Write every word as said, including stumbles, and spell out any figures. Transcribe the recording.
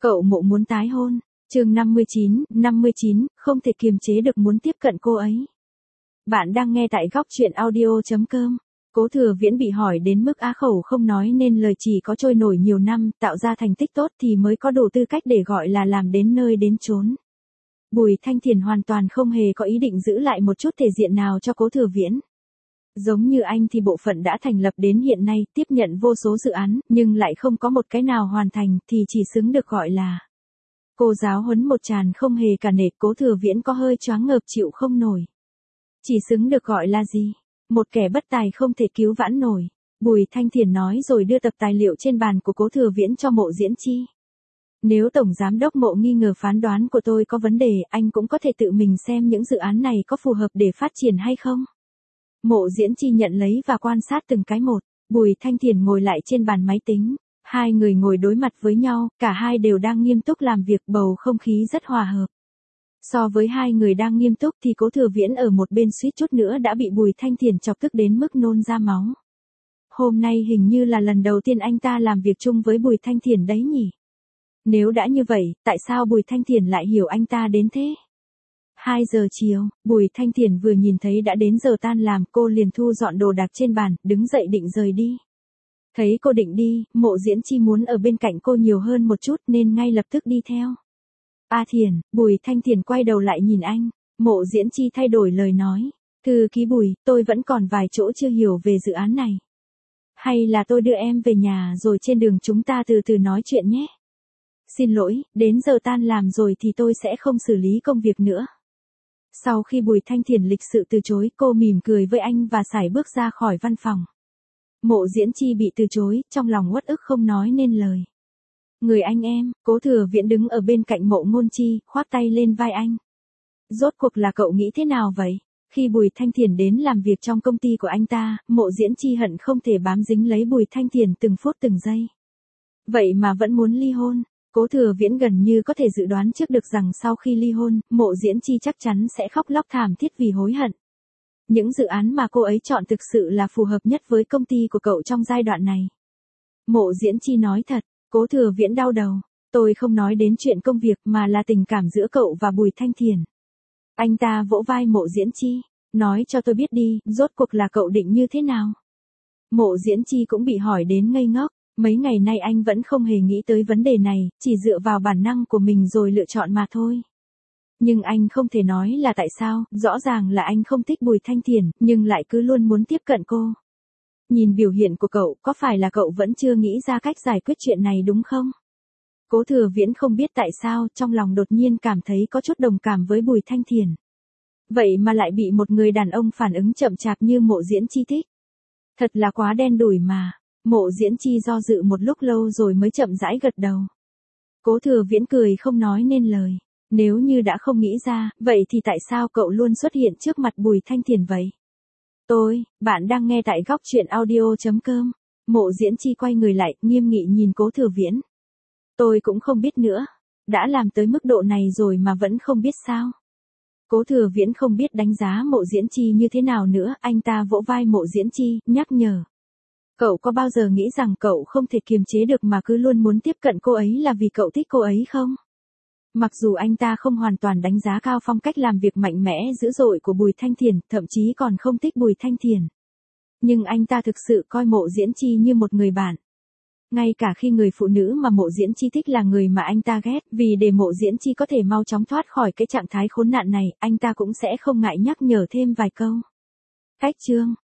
Cậu Mộ muốn tái hôn. Chương năm mươi chín, năm mươi chín, không thể kiềm chế được muốn tiếp cận cô ấy. Bạn đang nghe tại góc truyện audio chấm com. Cố Thừa Viễn bị hỏi đến mức á khẩu không nói nên lời, chỉ có trôi nổi nhiều năm, tạo ra thành tích tốt thì mới có đủ tư cách để gọi là làm đến nơi đến chốn. Bùi Thanh Thiền hoàn toàn không hề có ý định giữ lại một chút thể diện nào cho Cố Thừa Viễn. Giống như anh thì bộ phận đã thành lập đến hiện nay, tiếp nhận vô số dự án, nhưng lại không có một cái nào hoàn thành thì chỉ xứng được gọi là cô giáo huấn một tràn không hề cả nể. Cố Thừa Viễn có hơi choáng ngợp chịu không nổi. Chỉ xứng được gọi là gì? Một kẻ bất tài không thể cứu vãn nổi. Bùi Thanh Thiền nói rồi đưa tập tài liệu trên bàn của Cố Thừa Viễn cho Mộ Diễn Chi. Nếu Tổng Giám đốc Mộ nghi ngờ phán đoán của tôi có vấn đề, anh cũng có thể tự mình xem những dự án này có phù hợp để phát triển hay không. Mộ Diễn Chi nhận lấy và quan sát từng cái một. Bùi Thanh Thiền ngồi lại trên bàn máy tính. Hai người ngồi đối mặt với nhau, cả hai đều đang nghiêm túc làm việc, bầu không khí rất hòa hợp. So với hai người đang nghiêm túc thì Cố Thừa Viễn ở một bên suýt chút nữa đã bị Bùi Thanh Thiền chọc tức đến mức nôn ra máu. Hôm nay hình như là lần đầu tiên anh ta làm việc chung với Bùi Thanh Thiền đấy nhỉ? Nếu đã như vậy, tại sao Bùi Thanh Thiền lại hiểu anh ta đến thế? hai giờ chiều, Bùi Thanh Thiền vừa nhìn thấy đã đến giờ tan làm, cô liền thu dọn đồ đạc trên bàn, đứng dậy định rời đi. Thấy cô định đi, Mộ Diễn Chi muốn ở bên cạnh cô nhiều hơn một chút nên ngay lập tức đi theo. A Thiền, Bùi Thanh Thiền quay đầu lại nhìn anh. Mộ Diễn Chi thay đổi lời nói. Thư ký Bùi, tôi vẫn còn vài chỗ chưa hiểu về dự án này. Hay là tôi đưa em về nhà rồi trên đường chúng ta từ từ nói chuyện nhé. Xin lỗi, đến giờ tan làm rồi thì tôi sẽ không xử lý công việc nữa. Sau khi Bùi Thanh Thiền lịch sự từ chối, cô mỉm cười với anh và sải bước ra khỏi văn phòng. Mộ Diễn Chi bị từ chối, trong lòng uất ức không nói nên lời. Người anh em, Cố Thừa Viễn đứng ở bên cạnh Mộ Ngôn Chi, khoác tay lên vai anh. Rốt cuộc là cậu nghĩ thế nào vậy? Khi Bùi Thanh Thiền đến làm việc trong công ty của anh ta, Mộ Diễn Chi hận không thể bám dính lấy Bùi Thanh Thiền từng phút từng giây. Vậy mà vẫn muốn ly hôn. Cố Thừa Viễn gần như có thể dự đoán trước được rằng sau khi ly hôn, Mộ Diễn Chi chắc chắn sẽ khóc lóc thảm thiết vì hối hận. Những dự án mà cô ấy chọn thực sự là phù hợp nhất với công ty của cậu trong giai đoạn này. Mộ Diễn Chi nói thật. Cố Thừa Viễn đau đầu. Tôi không nói đến chuyện công việc mà là tình cảm giữa cậu và Bùi Thanh Thiền. Anh ta vỗ vai Mộ Diễn Chi. Nói cho tôi biết đi, rốt cuộc là cậu định như thế nào? Mộ Diễn Chi cũng bị hỏi đến ngây ngốc. Mấy ngày nay anh vẫn không hề nghĩ tới vấn đề này, chỉ dựa vào bản năng của mình rồi lựa chọn mà thôi. Nhưng anh không thể nói là tại sao, rõ ràng là anh không thích Bùi Thanh Thiền, nhưng lại cứ luôn muốn tiếp cận cô. Nhìn biểu hiện của cậu, có phải là cậu vẫn chưa nghĩ ra cách giải quyết chuyện này đúng không? Cố Thừa Viễn không biết tại sao, trong lòng đột nhiên cảm thấy có chút đồng cảm với Bùi Thanh Thiền. Vậy mà lại bị một người đàn ông phản ứng chậm chạp như Mộ Diễn Chi thích. Thật là quá đen đủi mà. Mộ Diễn Chi do dự một lúc lâu rồi mới chậm rãi gật đầu. Cố Thừa Viễn cười không nói nên lời. Nếu như đã không nghĩ ra, vậy thì tại sao cậu luôn xuất hiện trước mặt Bùi Thanh Thiền vậy? Tôi, bạn đang nghe tại góc truyện audio chấm com. Mộ Diễn Chi quay người lại, nghiêm nghị nhìn Cố Thừa Viễn. Tôi cũng không biết nữa. Đã làm tới mức độ này rồi mà vẫn không biết sao? Cố Thừa Viễn không biết đánh giá Mộ Diễn Chi như thế nào nữa, anh ta vỗ vai Mộ Diễn Chi, nhắc nhở. Cậu có bao giờ nghĩ rằng cậu không thể kiềm chế được mà cứ luôn muốn tiếp cận cô ấy là vì cậu thích cô ấy không? Mặc dù anh ta không hoàn toàn đánh giá cao phong cách làm việc mạnh mẽ dữ dội của Bùi Thanh Thiền, thậm chí còn không thích Bùi Thanh Thiền. Nhưng anh ta thực sự coi Mộ Diễn Chi như một người bạn. Ngay cả khi người phụ nữ mà Mộ Diễn Chi thích là người mà anh ta ghét, vì để Mộ Diễn Chi có thể mau chóng thoát khỏi cái trạng thái khốn nạn này, anh ta cũng sẽ không ngại nhắc nhở thêm vài câu. Cách chương